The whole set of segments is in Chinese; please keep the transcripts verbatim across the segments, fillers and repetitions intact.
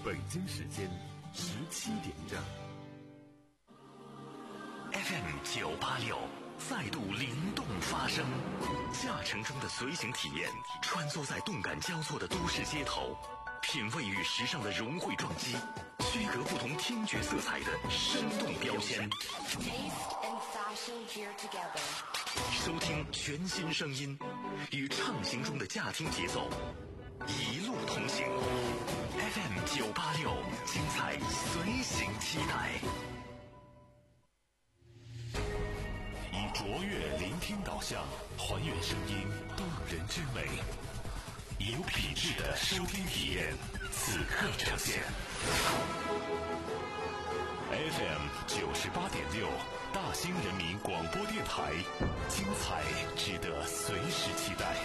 北京时间十七点整。 F M 九八六再度灵动发声，驾乘中的随行体验，穿梭在动感交错的都市街头，品味与时尚的融汇撞击，区隔不同听觉色彩的生动标签。收听全新声音，与畅行中的驾听节奏，一路同行。F M 九八六，精彩随行期待。以卓越聆听导向，还原声音动人之美，以有品质的收听体验，此刻呈现。F M 九十八点六，大兴人民广播电台，精彩值得随时期待。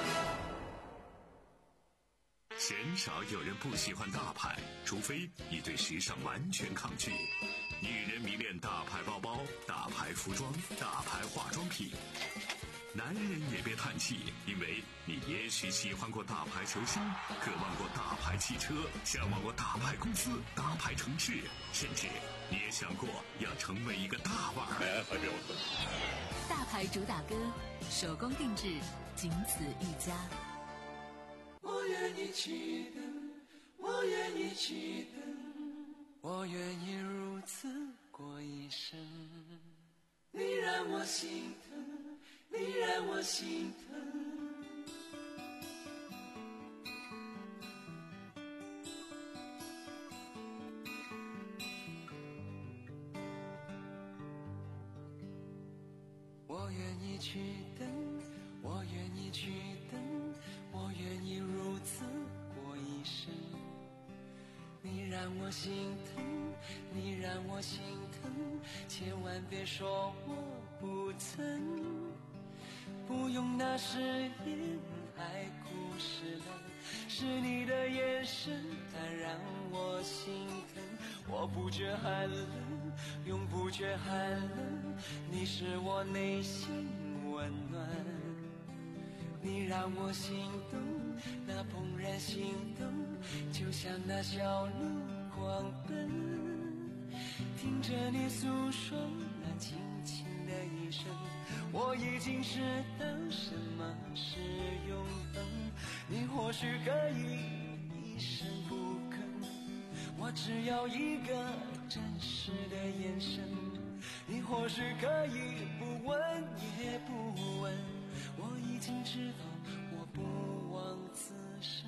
鲜少有人不喜欢大牌，除非你对时尚完全抗拒。女人迷恋大牌包包、大牌服装、大牌化妆品。男人也别叹气，因为你也许喜欢过大牌球星，渴望过大牌汽车，向往过大牌公司、大牌城市，甚至你也想过要成为一个大腕儿。 大牌主打歌，手工定制，仅此一家。 我愿意去等，我愿意去等，我愿意如此过一生。你让我心疼，你让我心疼。我愿意去等，我愿意去等，我愿意如此过一生。你让我心疼，你让我心疼，千万别说我不曾。不用那誓言海枯石烂，是你的眼神它让我心疼。我不觉寒冷，永不觉寒冷，你是我内心温暖。你让我心动，那怦然心动，就像那小鹿狂奔。听着你诉说那轻轻的一声，我已经知道什么是永恒。你或许可以一声不吭，我只要一个真实的眼神。你或许可以不问也不问，我已经知道我不枉此生。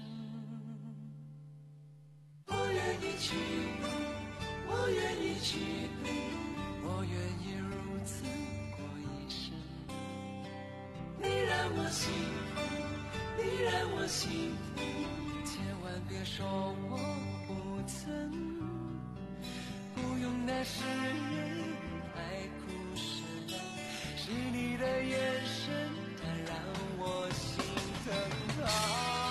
我愿意去，我愿意去等，我愿意如此过一生。你让我心疼，你让我心疼，千万别说我不曾。不用那誓言海枯石烂，是你的眼神它让我心疼啊。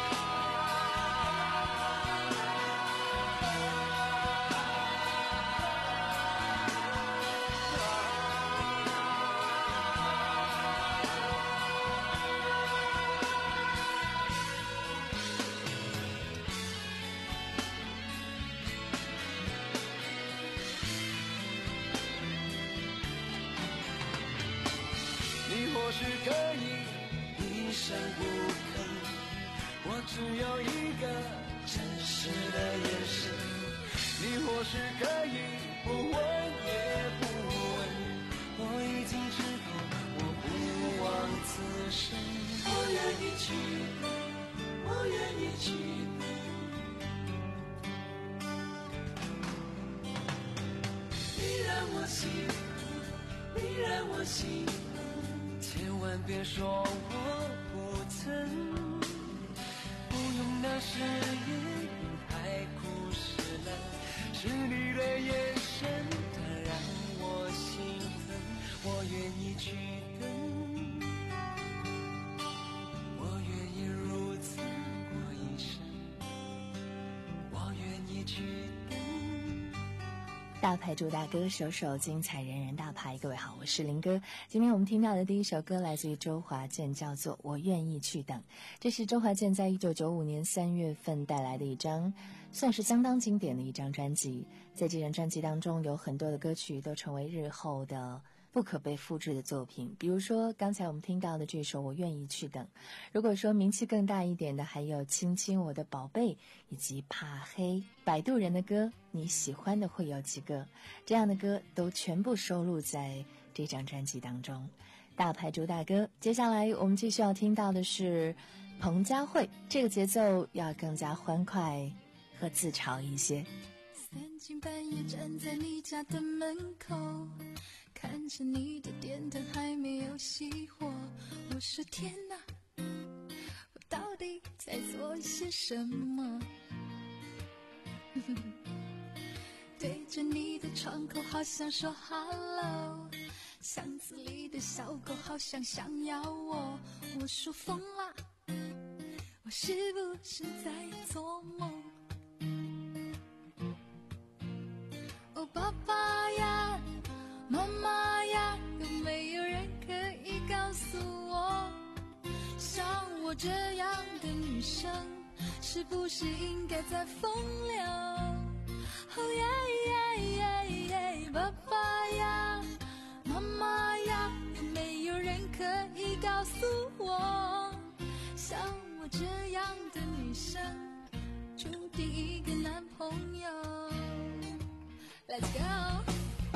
或许可以一声不吭，我只有一个真实的眼神。你或许可以不问也不问，我已经知道我不枉此生。我愿意去等，我愿意去等。你让我心疼，你让我心疼，千万别说我不曾。不用那誓言海枯石烂，是你的眼神它让我心疼。我愿意去等，我愿意如此过一生。我愿意去等。 大牌主打歌，首首精彩，人人大牌。各位好，我是林哥。今天我们听到的第一首歌来自于周华健，叫做《我愿意去等》。这是周华健在一九九五年三月份带来的一张算是相当经典的一张专辑。在这张专辑当中，有很多的歌曲都成为日后的不可被复制的作品，比如说刚才我们听到的这首《我愿意去等》。如果说名气更大一点的，还有《亲亲我的宝贝》以及《怕黑》。摆渡人的歌，你喜欢的会有几个？这样的歌都全部收录在这张专辑当中。大牌主打歌，接下来我们继续要听到的是彭佳慧，这个节奏要更加欢快和自嘲一些。 三更半夜站在你家的门口，看着你的电灯还没有熄火，我说天哪，我到底在做些什么？对着你的窗口好想说 hello， 巷子里的小狗好像想要我，我说疯了，我是不是在做梦？哦，爸爸呀，妈妈呀，有没有人可以告诉我，像我这样的女生是不是应该在风流？哦耶耶耶耶，爸爸呀，妈妈呀，有没有人可以告诉我，像我这样的女生注定一个男朋友？ Let's go。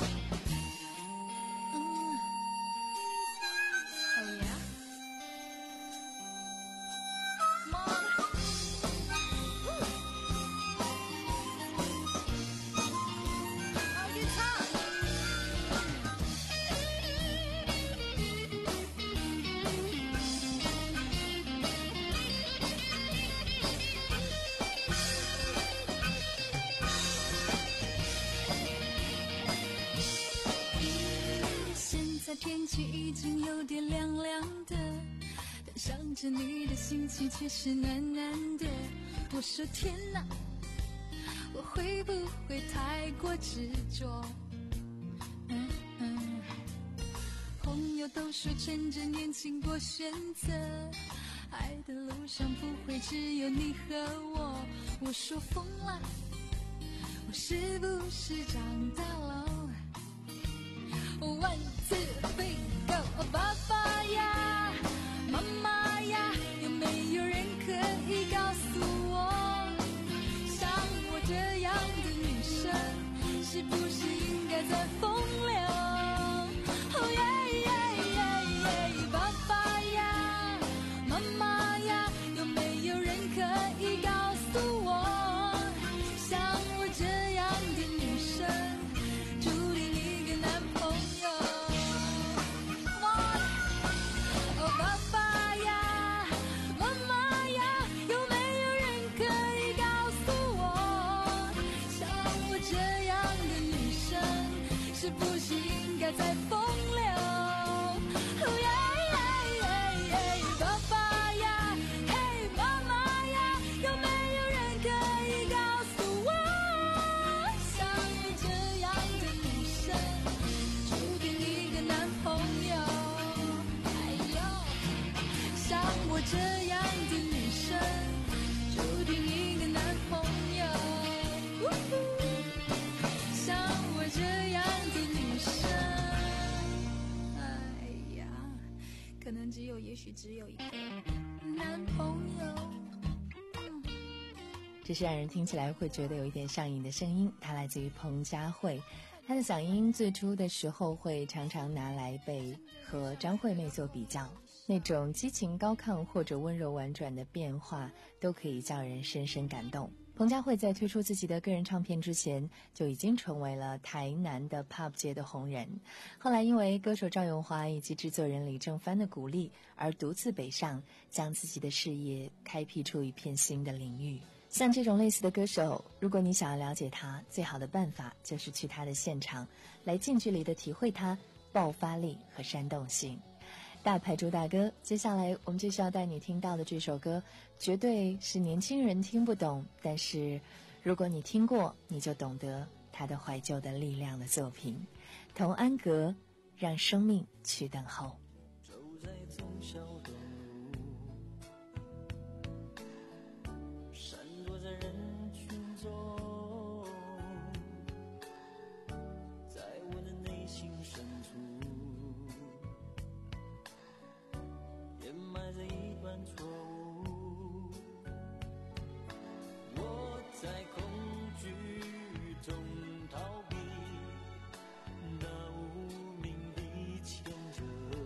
天气已经有点凉凉的，但想着你的心情却是暖暖的。我说天哪，我会不会太过执着？嗯嗯，朋友都说趁着年轻多选择，爱的路上不会只有你和我。我说疯了，我是不是长大了？One two three go， 爸爸呀，妈妈呀，有没有人可以告诉我，像我这样的女生是不是应该在风流？哦耶耶耶耶，爸爸呀，妈妈呀，有没有人可以告诉我，像我这样的女生注定一个男朋友？是不是应该在风流？哦耶耶耶耶，爸爸呀，嘿妈妈呀，有没有人可以告诉我，像我这样的女生注定一个男朋友？哎呦，像我这样的女生注定一个男朋友。呜呼，像我这样的女生，哎呀，可能只有，也许只有一个男朋友。嗯， 这是让人听起来会觉得有一点上瘾的声音，它来自于彭佳慧。她的嗓音最初的时候会常常拿来被和张惠妹做比较，那种激情高亢或者温柔婉转的变化都可以叫人深深感动。彭佳慧在推出自己的个人唱片之前，就已经成为了台南的 pop 界的红人。后来因为歌手赵咏华以及制作人李正帆的鼓励，而独自北上，将自己的事业开辟出一片新的领域。像这种类似的歌手，如果你想要了解他，最好的办法就是去他的现场，来近距离的体会他爆发力和煽动性。大牌主打歌，接下来我们就需要带你听到的这首歌，绝对是年轻人听不懂，但是如果你听过，你就懂得他的怀旧的力量的作品，童安格，让生命去等候。 走在忠孝东路，闪躲在人群中，在我的内心深处掩埋着一段错误。我在恐惧中逃避那无名的牵扯，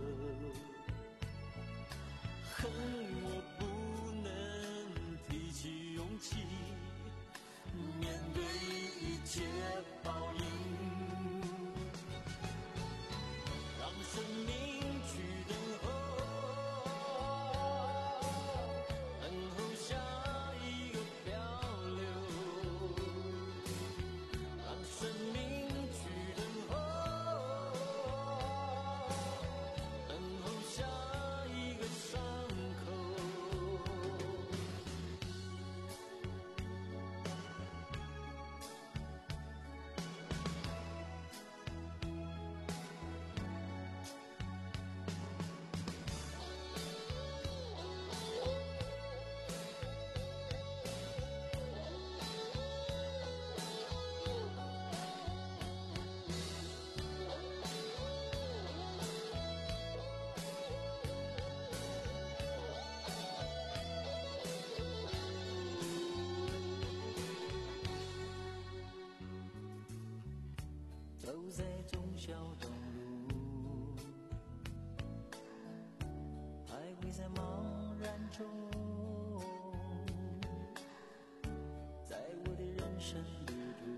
恨我不能提起勇气面对一切报应，让生命去等候，等候下一个漂流，让生命去等候，等候下一个伤口。走在忠孝东路，徘徊在茫然中，在我的人生旅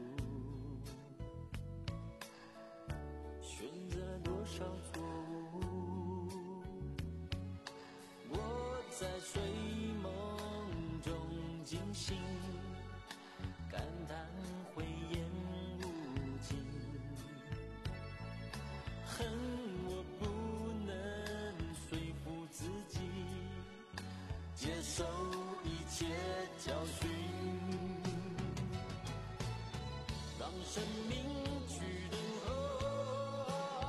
途，选择了多少错误。我在睡梦中惊醒，感叹慧眼无尽，恨我不能说服自己接受一切教训，让生命去等候，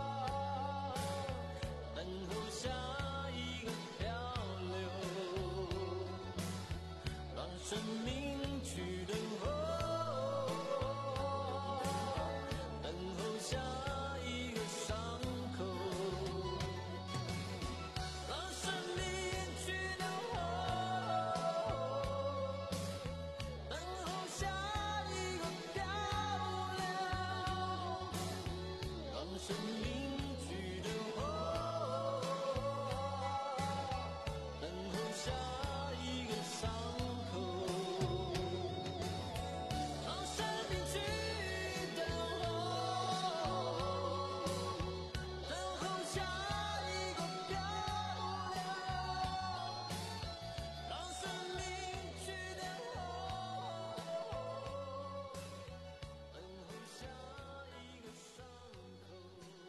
等候下一个漂流，让生命去等候，等候下一个伤口，让生命去等候，等候下一个漂流，让生命去等候，等候下一个伤口，让生命去等候，等候下一个漂流，让生命去等候，等候下一个伤口，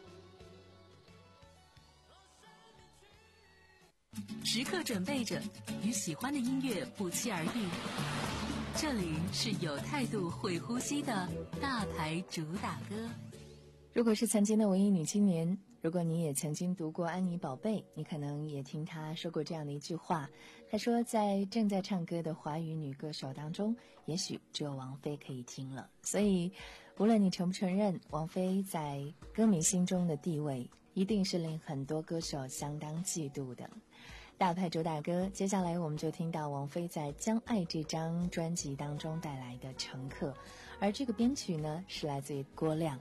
让生命去。 时刻准备着与喜欢的音乐不期而遇。这里是有态度会呼吸的大牌主打歌。 如果是曾经的文艺女青年，如果你也曾经读过安妮宝贝，你可能也听她说过这样的一句话，她说在正在唱歌的华语女歌手当中，也许只有王菲可以听了。所以无论你承不承认，王菲在歌迷心中的地位一定是令很多歌手相当嫉妒的。大牌主打歌，接下来我们就听到王菲在《将爱》这张专辑当中带来的《乘客》，而这个编曲呢是来自于郭亮。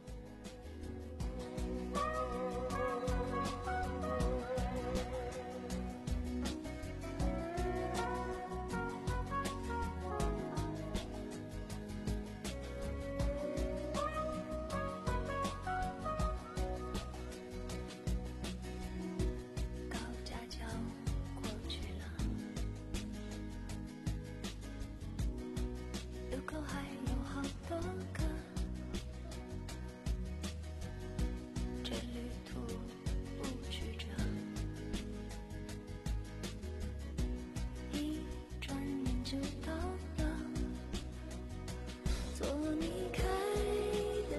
高架桥过去了，路口还有好多个，这旅途不曲折，一转眼就到了，做你开的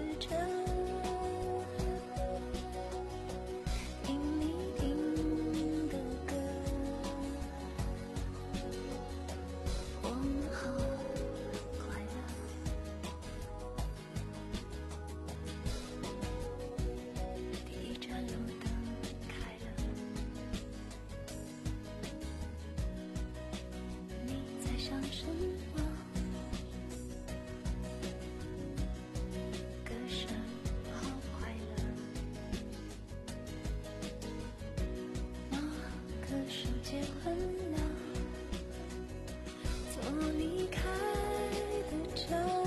想什么？歌声好快乐，那可手结婚了，做离开的车。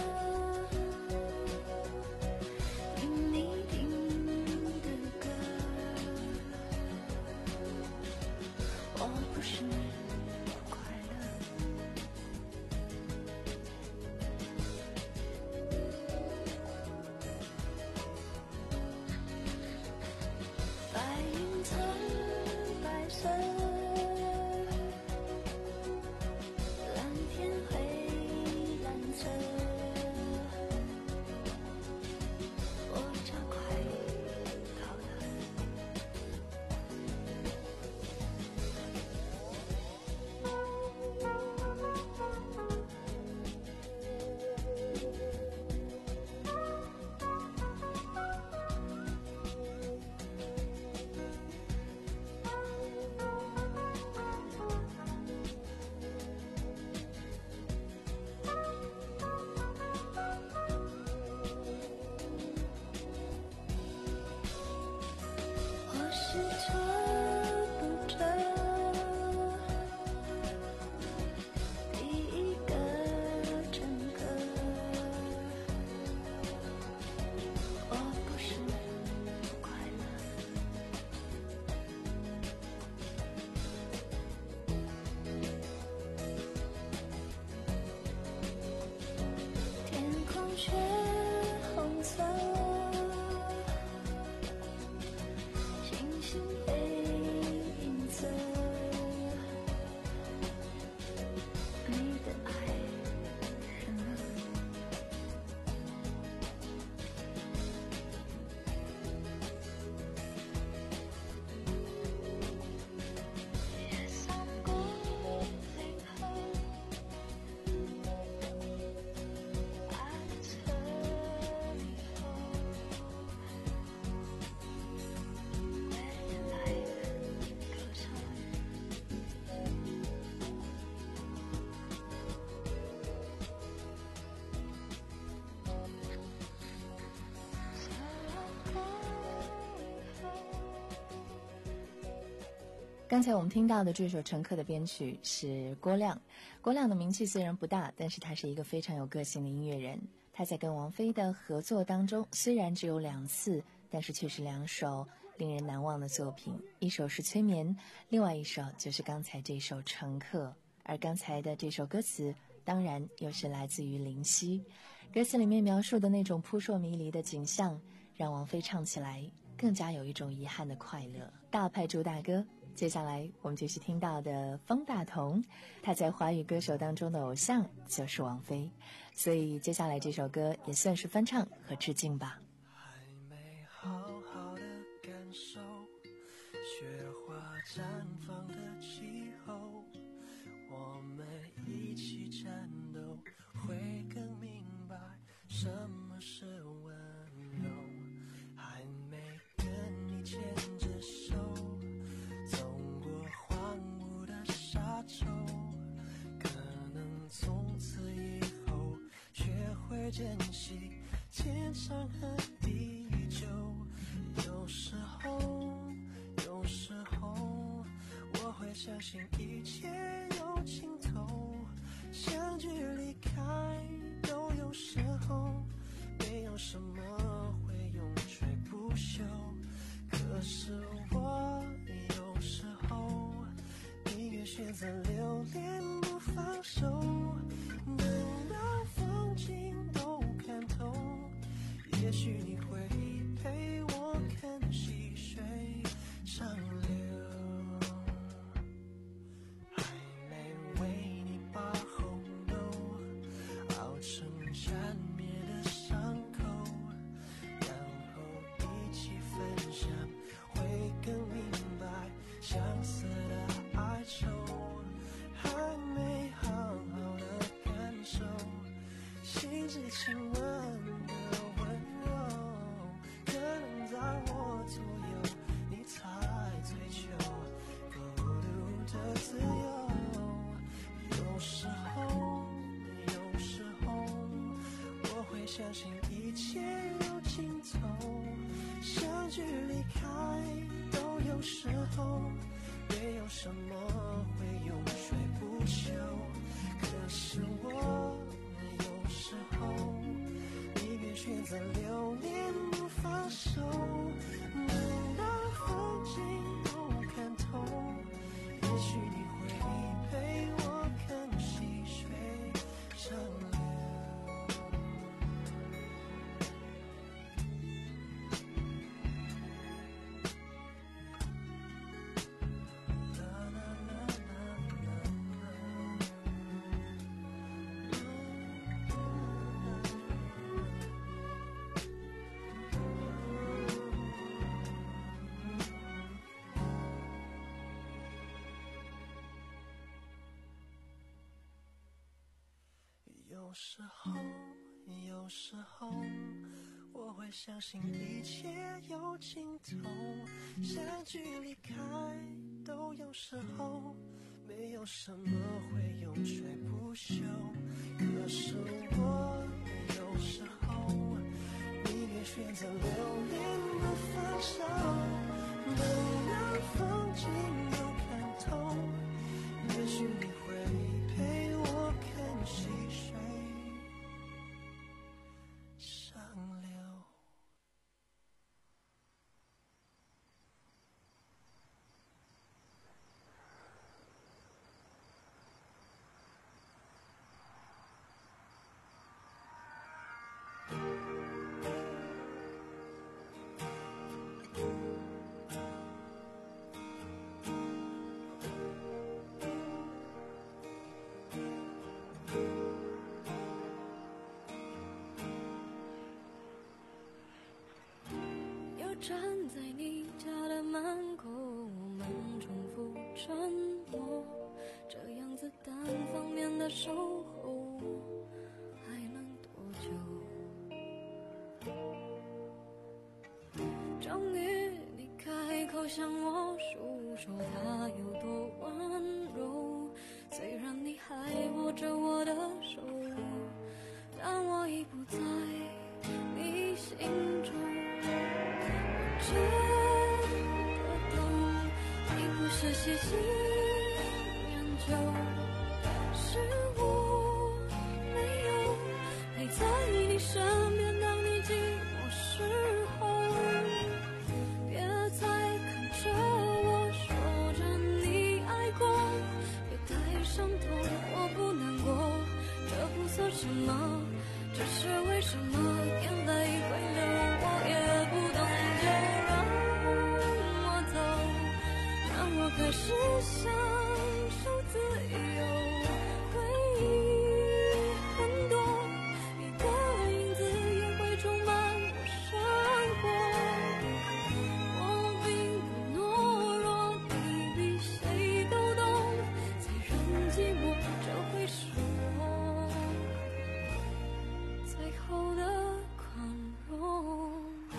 刚才我们听到的这首《乘客》的编曲是郭亮。郭亮的名气虽然不大，但是他是一个非常有个性的音乐人。他在跟王菲的合作当中，虽然只有两次，但是却是两首令人难忘的作品，一首是《催眠》，另外一首就是刚才这首《乘客》。而刚才的这首歌词当然又是来自于林夕，歌词里面描述的那种扑朔迷离的景象，让王菲唱起来更加有一种遗憾的快乐。大派朱大哥，接下来我们继续听到的方大同，他在华语歌手当中的偶像就是王菲，所以接下来这首歌也算是翻唱和致敬吧。 还没好好的感受雪花绽放的气候，我们一起战斗，会更明白什么是温柔。还没跟你牵着手走过荒芜的沙洲，可能从此以后学会珍惜天长和地久。有时候有时候我会相信一切有尽头，相聚离开都有时候，没有什么会永垂不朽。可是我有时候宁愿选择留恋不放手，等到风景都看透，也许你会陪我看细水长流。还没为你把红豆熬成缠绵的伤口，然后一起分享，会更明白相思的哀愁。还没好好的感受心之亲吻的温柔，可能在我左右你才追求孤独的自由。有时候相信一切有尽头，相聚离开都有时候，没有什么会永垂不朽。可是我有时候宁愿选择留恋不放手，能让风景都看透，也许你会陪我看细水长流。有时候，有时候，我会相信一切有尽头，相聚离开都有时候，没有什么会永垂不朽。可是我有时候宁愿选择留恋不放手，能让风景都看透，也许你会陪我看细水长流。 站在你家的门口，我们重复承诺，这样子单方面的守候还能多久？终于你开口向我诉说他有多温柔，虽然你还握着我的手，但我已不在你心中。真的懂，你不是细心研究，是我没有陪在你身边，当你寂寞时候，别再看着我，说着你爱过，别太伤痛，我不难过，这不算什么，只是为什么眼泪会流，我也不懂。开始享受自由，回忆很多，你的影子也会充满我生活。我并不懦弱，你比谁都懂，再忍寂寞，这会是我最后的宽容。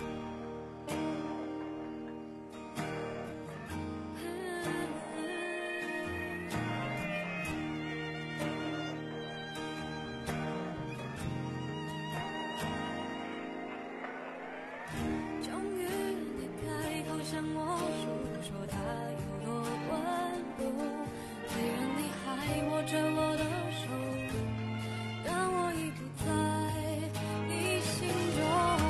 向我诉说他有多温柔，虽然你还握着我的手，但我已不在你心中。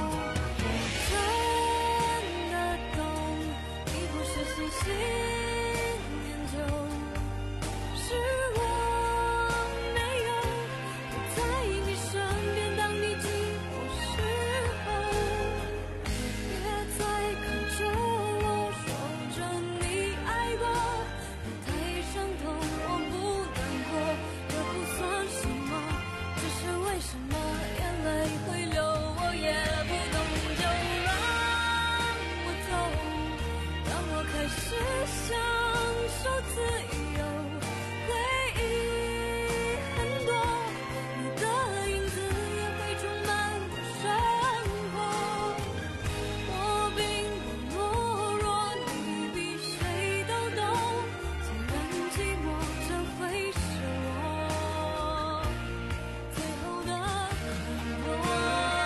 真的懂，你不是细心研究，是我没有陪在你身边，当你寂寞时候，别再看着享受自由，回忆很多，你的影子也会充满我生活。我并不懦弱，你比谁都懂，虽然寂寞，这会是我最后的宽容。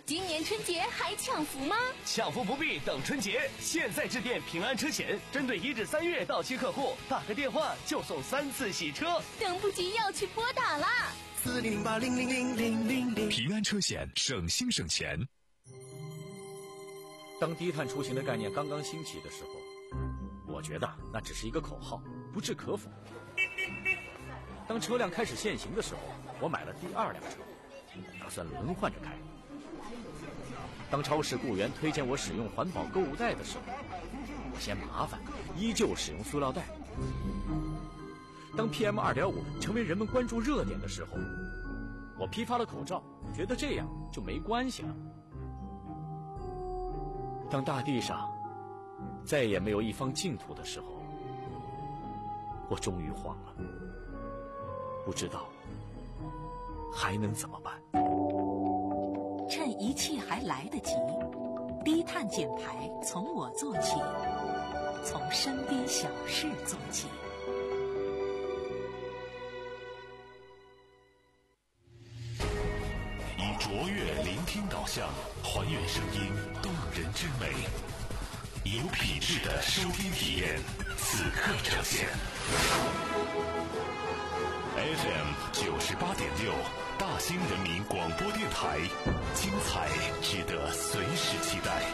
今年春节还抢福吗？ 抢福不必等春节，现在致电平安车险，针对一至三月到期客户，打个电话就送三次洗车。 等不及要去拨打啦！ 四零零八零零零零零零。 平安车险，省心省钱。 当低碳出行的概念刚刚兴起的时候，我觉得那只是一个口号，不置可否。当车辆开始限行的时候，我买了第二辆车，打算轮换着开。当超市雇员推荐我使用环保购物袋的时候，我嫌麻烦，依旧使用塑料袋。当 P M 二点五 成为人们关注热点的时候，我批发了口罩，觉得这样就没关系了。当大地上再也没有一方净土的时候，我终于慌了，不知道还能怎么办。 趁一切还来得及，低碳减排从我做起，从身边小事做起。 以卓越聆听导向，还原声音动人之美，有品质的收听体验，此刻呈现。F M 九十八点六，大兴人民广播电台，精彩值得随时期待。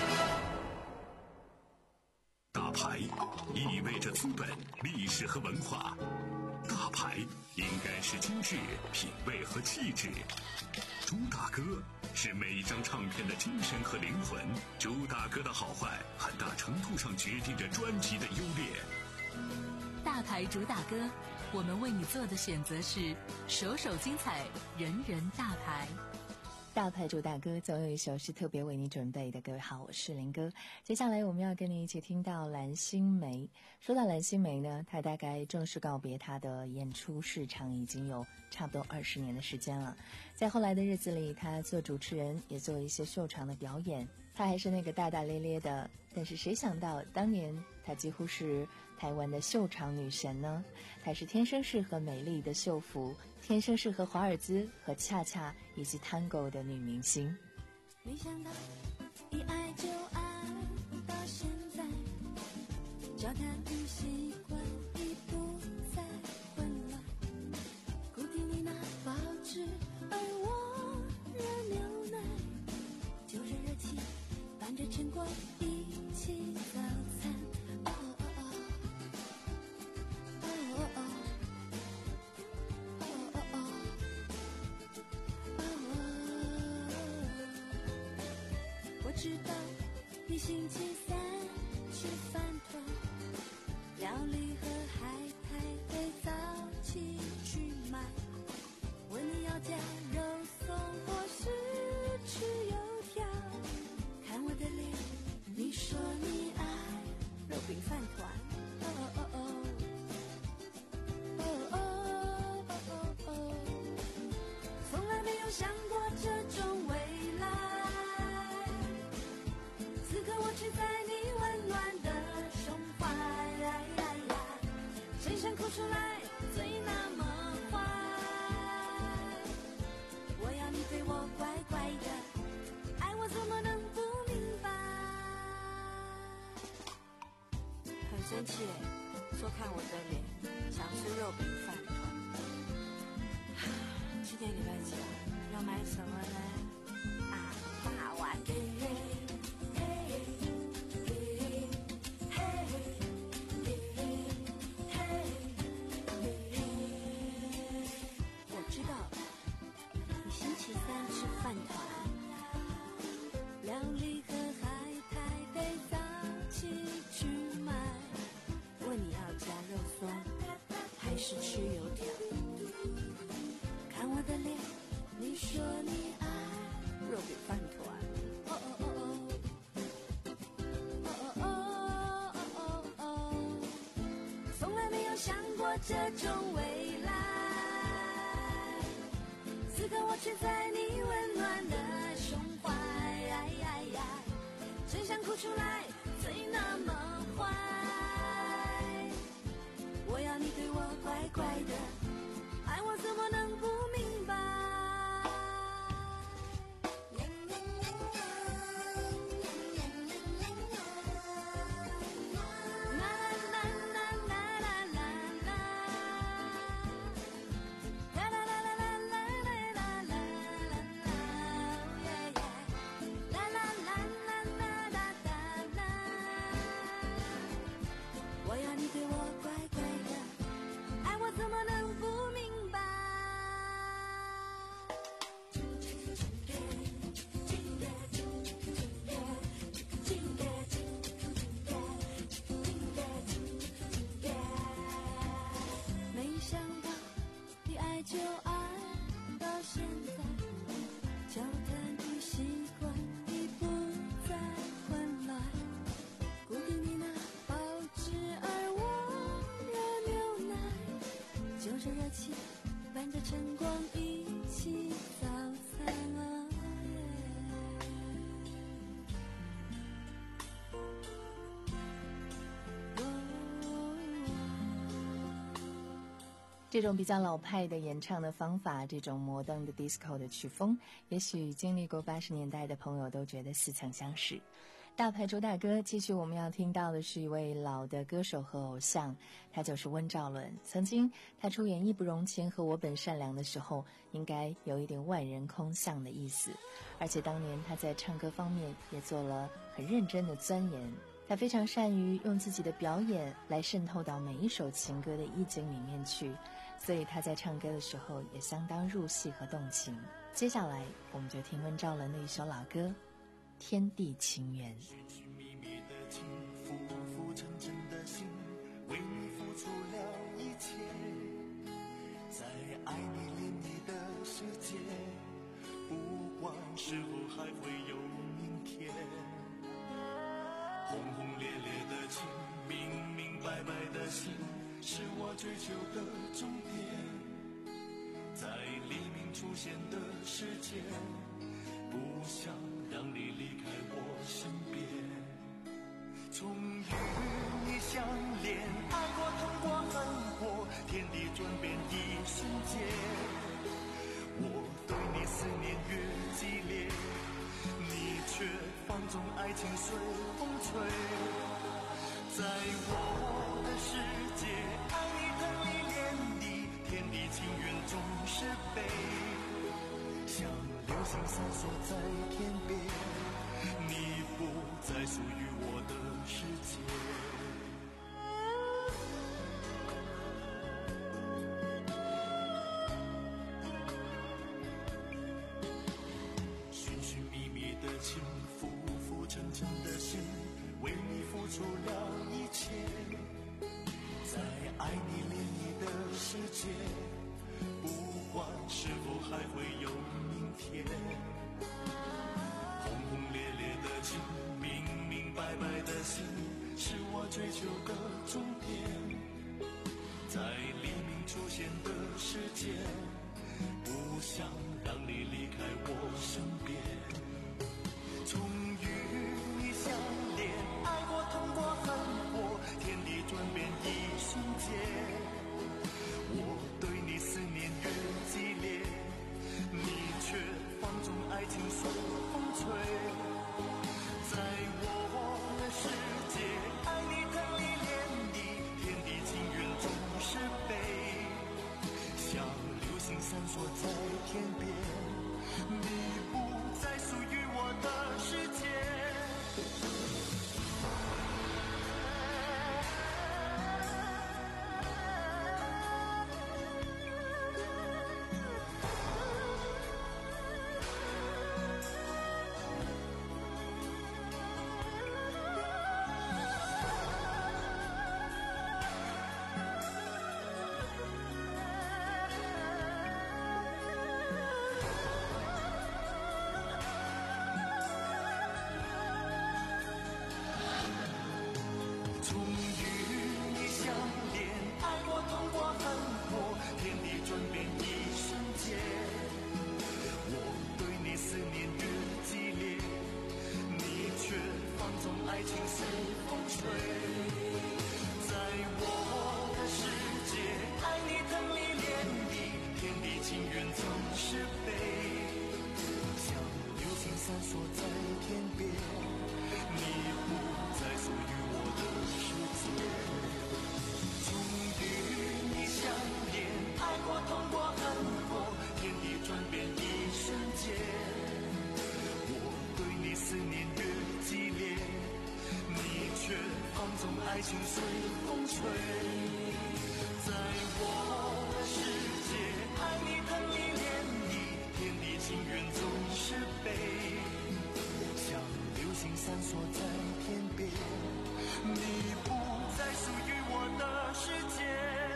大牌意味着资本、历史和文化，大牌应该是精致、品味和气质。朱大哥是每一张唱片的精神和灵魂，朱大哥的好坏很大程度上决定着专辑的优劣。 大牌主打歌，我们为你做的选择是首首精彩，人人大牌。 大牌主打歌总有一首是特别为你准备的。各位好，我是林哥。接下来我们要跟你一起听到蓝心湄。说到蓝心湄呢，她大概正式告别她的演出市场已经有差不多二十年的时间了。在后来的日子里，她做主持人，也做一些秀场的表演。她还是那个大大咧咧的，但是谁想到当年她几乎是台湾的秀场女神呢？她是天生适合美丽的秀服，天生适合华尔兹和恰恰以及探戈的女明星。 没想到一爱就爱到现在，脚踏与习惯已不再混乱，固定你那保质，而我热牛奶，就热热气伴着晨光一起早餐。哦哦哦哦哦哦哦哦哦哦，我知道你星期三吃饭团，料理和海苔得早起去买，问你要加肉松或是吃油条，看我的脸，你说你爱肉饼饭团。哦哦哦哦哦哦哦哦，从来没有想过这种未来，此刻我只在你温暖的胸怀，真想哭出来，嘴那么坏，我要你对我乖乖的，爱我怎么能不明白？很生气耶，说看我的脸，想吃肉饼饭团。今天礼拜几啊？要买什么呢？啊，大碗。我知道你星期三吃饭团，料理和海苔得早起去买，问你要加肉松还是吃油条，看我的脸，你说你爱肉饼饭团。哦哦哦哦哦哦哦哦哦，从来没有想过这种未来，此刻我却在你温暖的胸怀，真想哭出来，嘴那么坏，我要你对我乖乖的，爱我怎么能不明白？ 看着晨光一起早餐啊。 这种比较老派的演唱的方法，这种摩登的 disco 的曲风，也许经历过八十年代的朋友都觉得似曾相识。大牌周大哥，继续我们要听到的是一位老的歌手和偶像，他就是温兆伦。曾经他出演《义不容情》和《我本善良》的时候，应该有一点万人空巷的意思，而且当年他在唱歌方面也做了很认真的钻研。他非常善于用自己的表演来渗透到每一首情歌的意境里面去，所以他在唱歌的时候也相当入戏和动情。接下来我们就听温兆伦的一首老歌《天地情缘》。 寻寻觅觅的情，浮浮沉沉的心，为你付出了一切，在爱你恋你的世界，不管是否还会有明天。轰轰烈烈的情，明明白白的心，是我追求的终点。在黎明出现的世界，不想让你离开我身边。从与你相恋，爱过痛过恨过，天地转变一瞬间。我对你思念越激烈，你却放纵爱情随风吹。在我的世界，爱你疼你恋你，天地情缘总是悲，像流星闪烁在天边，你不再属于我的世界。寻寻觅觅的情，浮浮沉沉的心，为你付出了一切，在爱你恋你的世界，不管是否还会有明天。轰轰烈烈的情，明明白白的心，是我追求的终点。在黎明出现的世界，不想让你离开我身边。从与你相恋，爱过痛过恨过，天地转变一瞬间。我对你思念越激烈，你却放纵爱情随风吹。在我的世界，爱你疼你恋你，天地情缘总是悲，像流星闪烁在天边，你不再属于我的世界。爱情随风吹，在我的世界，爱你疼你恋你，天地情缘总是悲，像流星闪烁在天边，你不再属于我的世界。终于你相恋，爱过痛过恨过，天地转变一瞬间。我对你思念越激烈，你却放纵爱情随风吹。在我的世界，爱你疼你恋你，天地情缘总是悲，像流星闪烁在天边，你不再属于我的世界。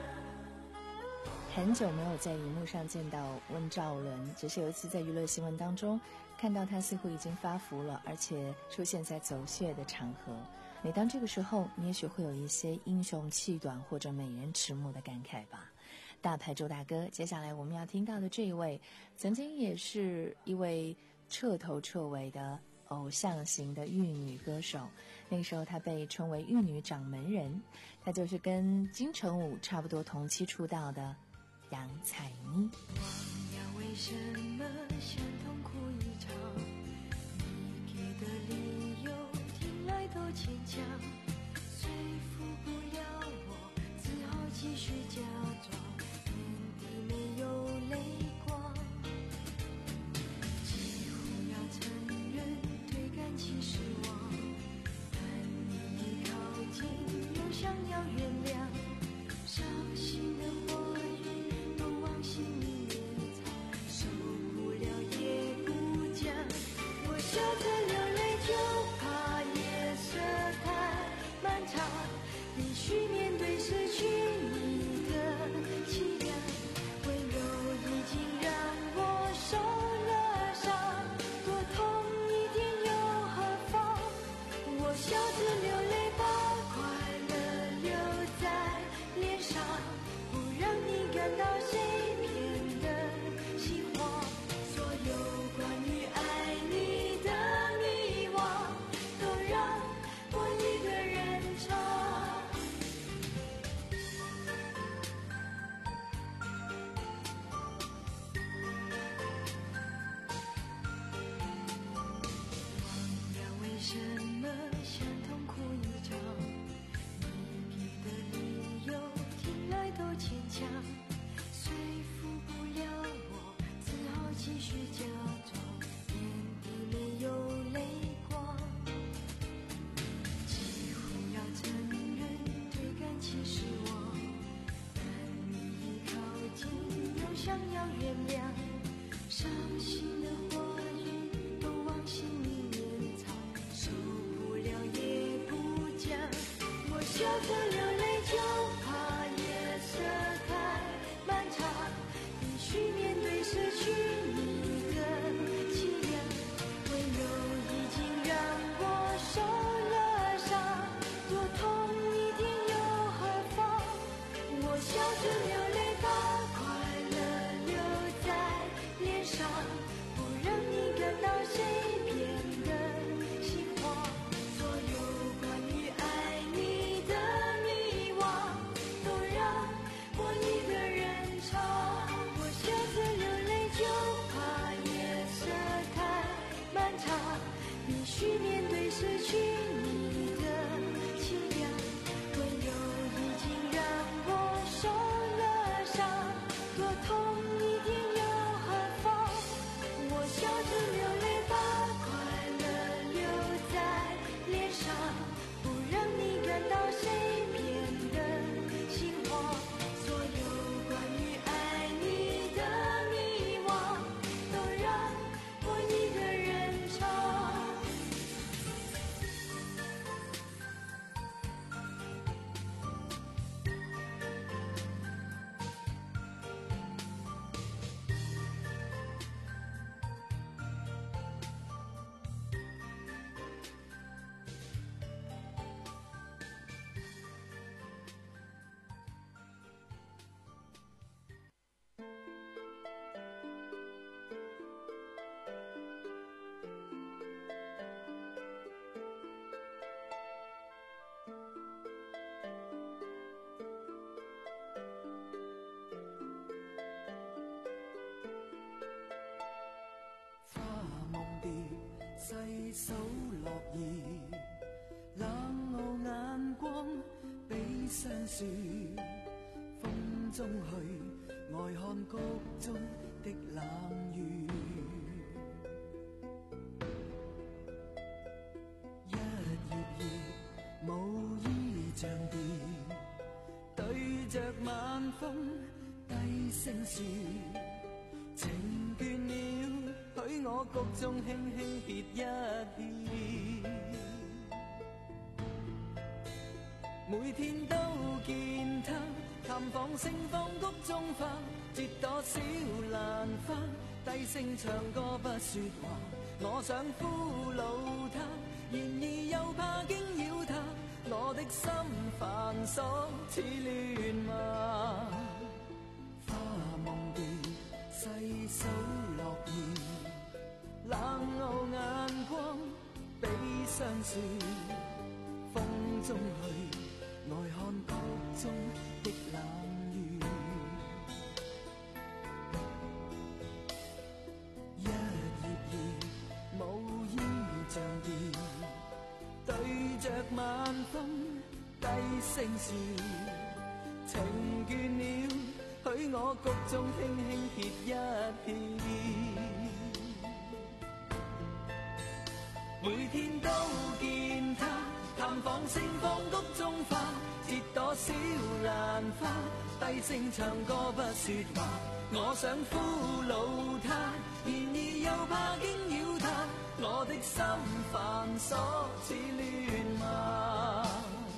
很久没有在荧幕上见到温兆伦，只是有一次在娱乐新闻当中看到他似乎已经发福了，而且出现在走穴的场合。每当这个时候，你也许会有一些英雄气短或者美人迟暮的感慨吧。 大牌周大哥。接下来我们要听到的这一位，曾经也是一位彻头彻尾的偶像型的玉女歌手，那个时候她被称为玉女掌门人，她就是跟金城武差不多同期出道的杨采妮。 忘了为什么想痛哭一场，你给的理由听来都牵强，说服不了我，只好继续假装，眼底没有泪光，几乎要承认对感情失望，但你一靠近又想要原谅，伤心的话语都往心里面藏，受不了也不讲，我笑着流泪就怕夜色太漫长，必须面对失去你的凄凉，温柔已经让我受了伤，多痛一点又何妨，我笑着流泪把快乐留在脸上，不让你感到谁变得心慌，所有关于爱你的迷惘都让我一个人唱。忘了为什么想痛哭一场，你给的理由听来都牵强，说服不了我，只好继续假装，眼底没有泪光，几乎要承认对感情失望，但你一靠近又想要原谅，伤心的话语都往心里面藏，受不了也不讲，我笑着流泪就怕夜色太漫长，必须面对失去你的凄凉，温柔已经让我受了伤，多痛一点又何妨，我笑着流泪把快乐留在脸上，不让你感到谁变得心慌，所有关于爱你的迷惘都让我一个人唱，我笑着流泪就怕夜色太漫长，必须面对失去你的凄凉，温柔已经让我受了伤，多痛一点又何妨，我笑着流泪把快乐留在脸上，不让你感到谁变得心慌，所有关于爱你的迷惘都让我一个人唱。 花梦蝶细數落葉，冷傲眼光比霜雪，風中去呆看谷中的冷雨，一葉葉無意象別，對着晚風低聲說，情倦了許我谷中輕輕歇一歇，每天都見他探訪盛放谷中花，折朵小蘭花，低聲唱歌不說話，我想俘虜他，然而又怕驚擾他，我的心煩瑣似亂麻。 樹，風中去呆看谷中的冷雨。一葉葉無意像調，對着晚風低聲說，情倦了，許我谷中輕輕歇一歇。每天都見他探訪盛放谷中花，折朵小蘭花，低聲唱歌不說話。我想俘虜他，然而又怕驚擾他，我的心煩瑣似亂麻。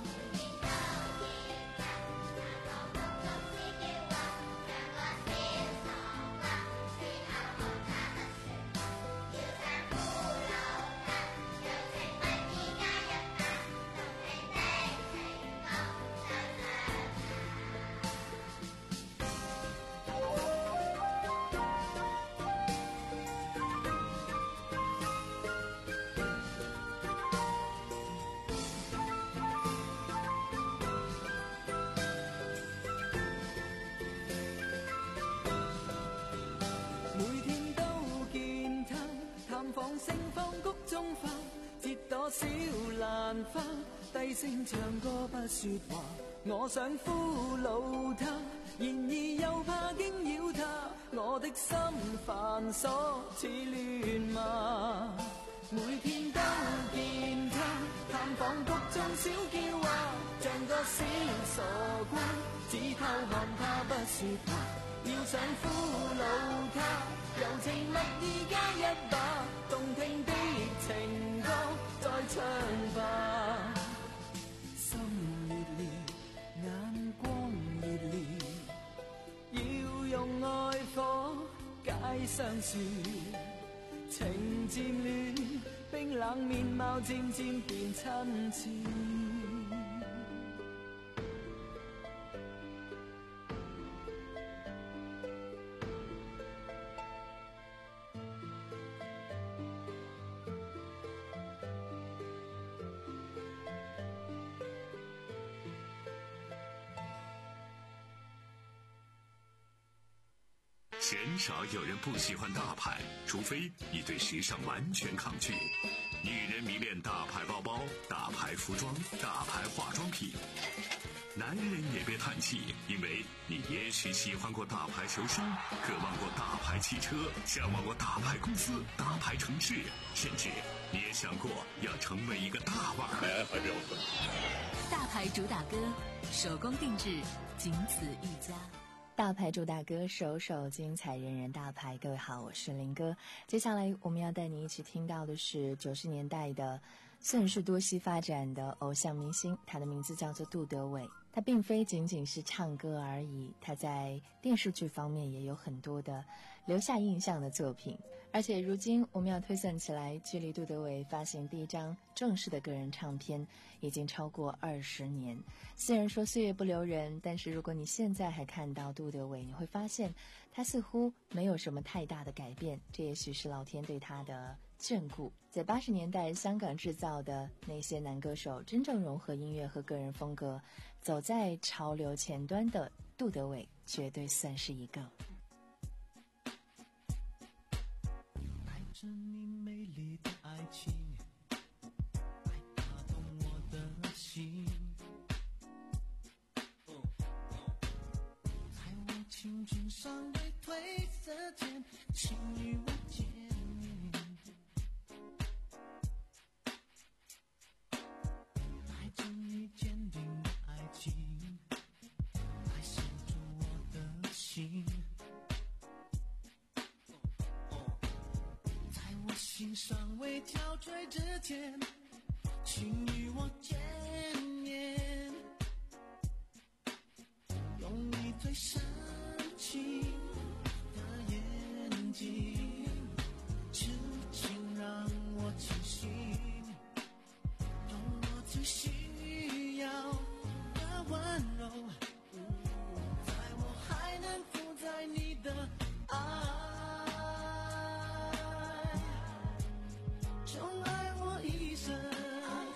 盛放谷中花，折朵小蘭花，低聲唱歌不說話。我想俘虜他，然而又怕驚擾他，我的心煩瑣似亂麻。每天都見他探訪谷中小叫話，像個小傻瓜，只偷看他不說話。要想俘虜他，柔情蜜意加一把，動聽的情歌再唱吧。心熱烈，眼光熱烈，要用愛火解相樹。情漸亂，冰冷面貌漸漸變親切。 鲜少有人不喜欢大牌，除非你对时尚完全抗拒。女人迷恋大牌包包、大牌服装、大牌化妆品。男人也别叹气，因为你也许喜欢过大牌球星，渴望过大牌汽车，向往过大牌公司、大牌城市，甚至你也想过要成为一个大腕儿。男孩标准。 大牌主打歌，手工定制，仅此一家。 大牌主打歌，首首精彩，人人大牌。各位好，我是林哥。接下来我们要带你一起听到的是九十年代的算是多栖发展的偶像明星，他的名字叫做杜德伟。他并非仅仅是唱歌而已，他在电视剧方面也有很多的留下印象的作品。而且如今我们要推算起来，距离杜德伟发行第一张正式的个人唱片已经超过二十年。虽然说岁月不留人，但是如果你现在还看到杜德伟，你会发现他似乎没有什么太大的改变，这也许是老天对他的眷顾。在八十年代香港制造的那些男歌手，真正融合音乐和个人风格，走在潮流前端的杜德伟绝对算是一个。 带着你美丽的爱情，来打动我的心，在我青春尚未褪色前，请与我见面，带着你坚定的爱情，来守住我的心，在我心尚未憔悴之前，请与我见面，用你最深情的眼睛，痴情让我清醒，用我最需要的温柔，在我还能负载你的爱，宠爱我一生。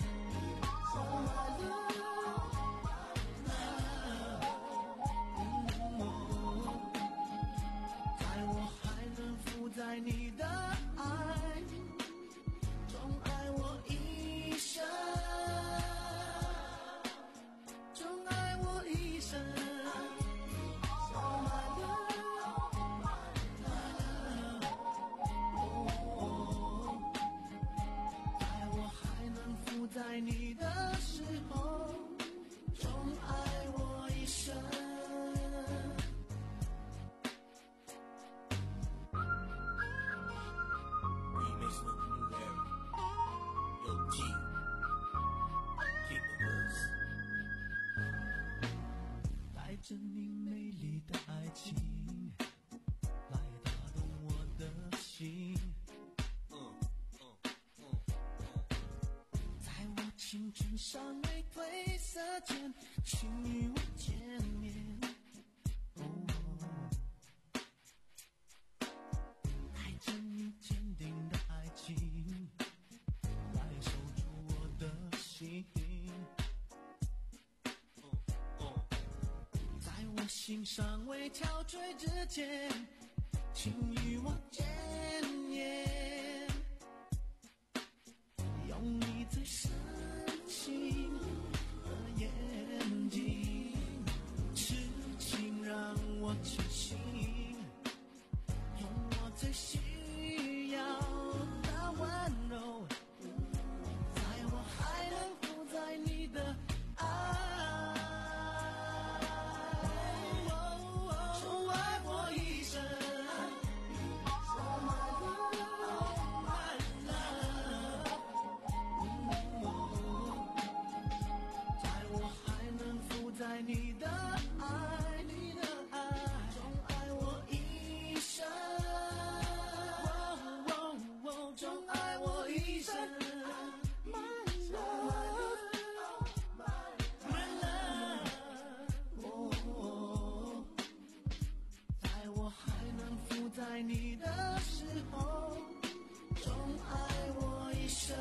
星辰尚未褪色间，请与我见面。哦，带着你坚定的爱情，来守住我的心。哦哦，在我心尚未憔悴之前，请与我见面。用你最深情的眼睛，痴情让我清醒，用我最需要的温柔，在我还能负在你的爱，宠爱我一生。在你的爱，你的爱，宠爱我一生，宠爱我一生。My love, my love， 在我还能附在你的时候，宠爱我一生。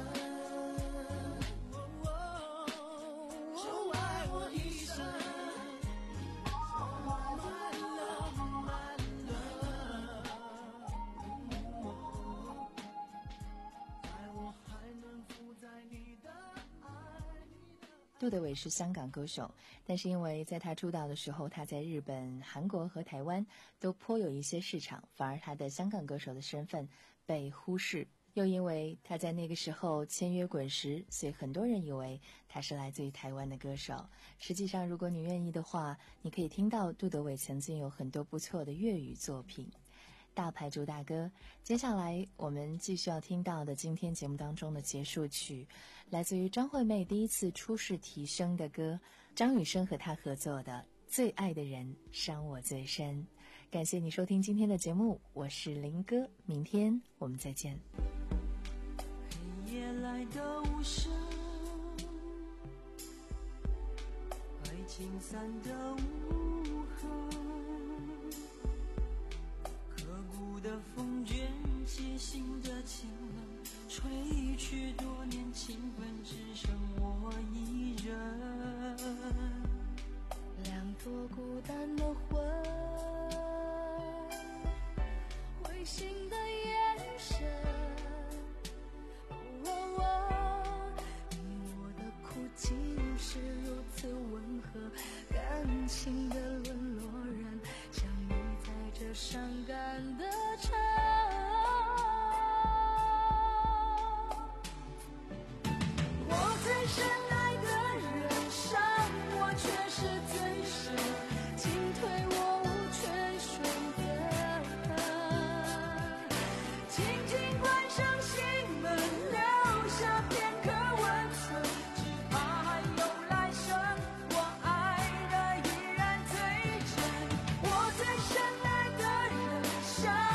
杜德伟是香港歌手，但是因为在他出道的时候，他在日本、韩国和台湾都颇有一些市场，反而他的香港歌手的身份被忽视。又因为他在那个时候签约滚石，所以很多人以为他是来自于台湾的歌手。实际上，如果你愿意的话，你可以听到杜德伟曾经有很多不错的粤语作品。大牌主打歌，接下来我们继续要听到的今天节目当中的结束曲，来自于张惠妹第一次初试提升的歌，张雨生和她合作的《最爱的人伤我最深》。感谢你收听今天的节目，我是林哥，明天我们再见。 黑夜来的无声，爱情散的无痕，的风卷起心的情冷，吹去多年情分，只剩我一人。 两朵孤单的魂，灰心的眼神。哦哦，你我的苦竟是如此温和，感情的沦落人，相遇在这伤感的城。我最深爱的人伤我却是最深，进退我无权选择，轻轻关上心门，留下片刻温存，只怕还有来生，我爱的依然最真。我最深爱的人伤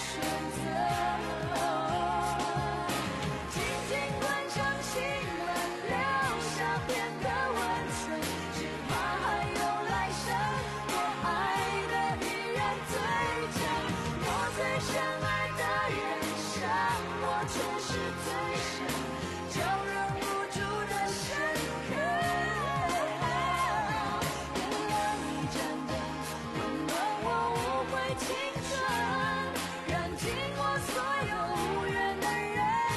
选择。轻轻关上心门，留下片刻温存，只怕还有来生，我爱的依然最真。我最深爱的人，伤我却是最深，就忍不住的深刻。原谅你真的温暖我无悔青春，燃尽我所有无缘的人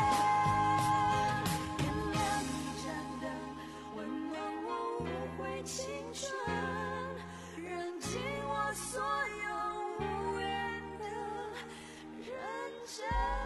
生。原谅你真的温暖我无悔青春，燃尽我所有无缘的人生。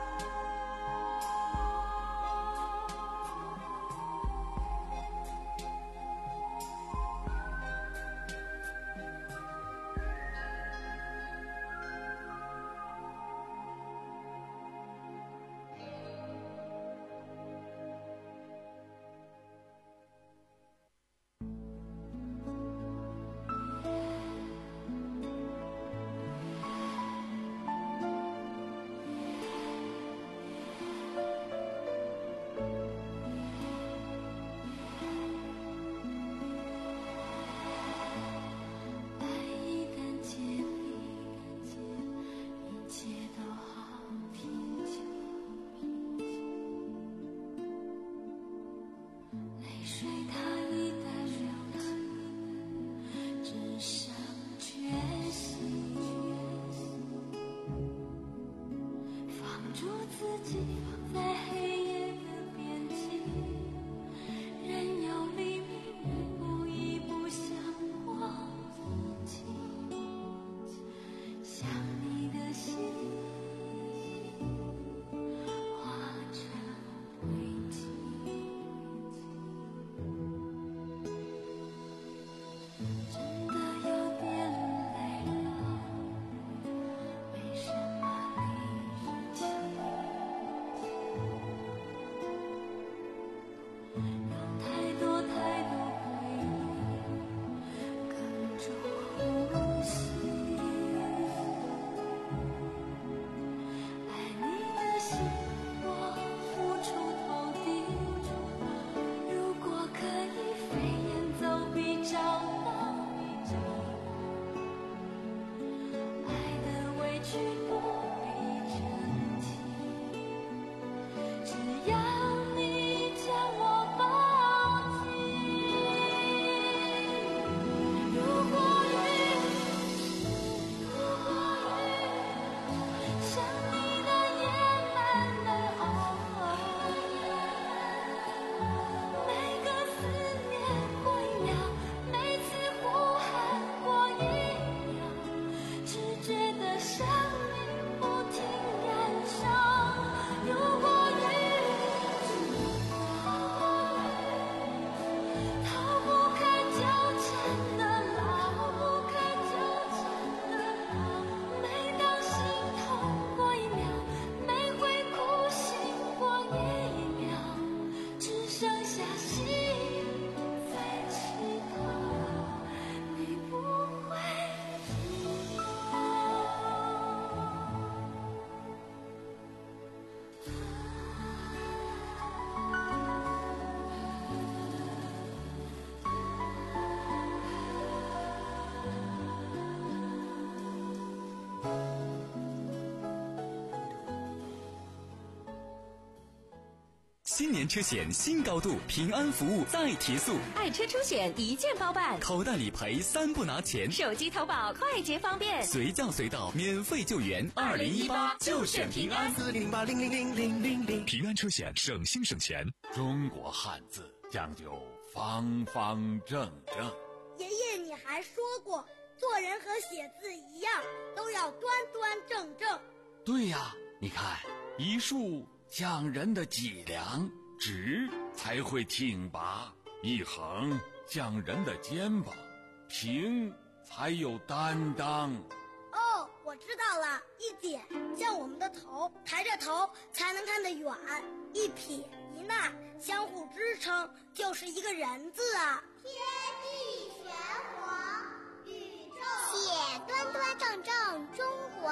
新年车险新高度，平安服务再提速， 爱车出险一键包办， 口袋理赔三不拿钱， 手机投保快捷方便， 随叫随到免费救援。二零一八就选平安， 四零八零零零零零零。 平安车险省心省钱。 中国汉字讲究方方正正。 爷爷，你还说过，做人和写字一样，都要端端正正。 对呀，你看一竖讲人的脊梁，直才会挺拔；一横讲人的肩膀，平才有担当。 哦，我知道了，一点像我们的头，抬着头才能看得远；一撇一捺相互支撑，就是一个人字啊。 天地玄黄，宇宙写端端正正中国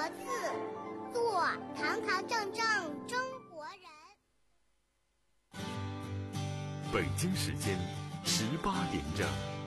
字，做堂堂正正中国人。 北京时间十八点整。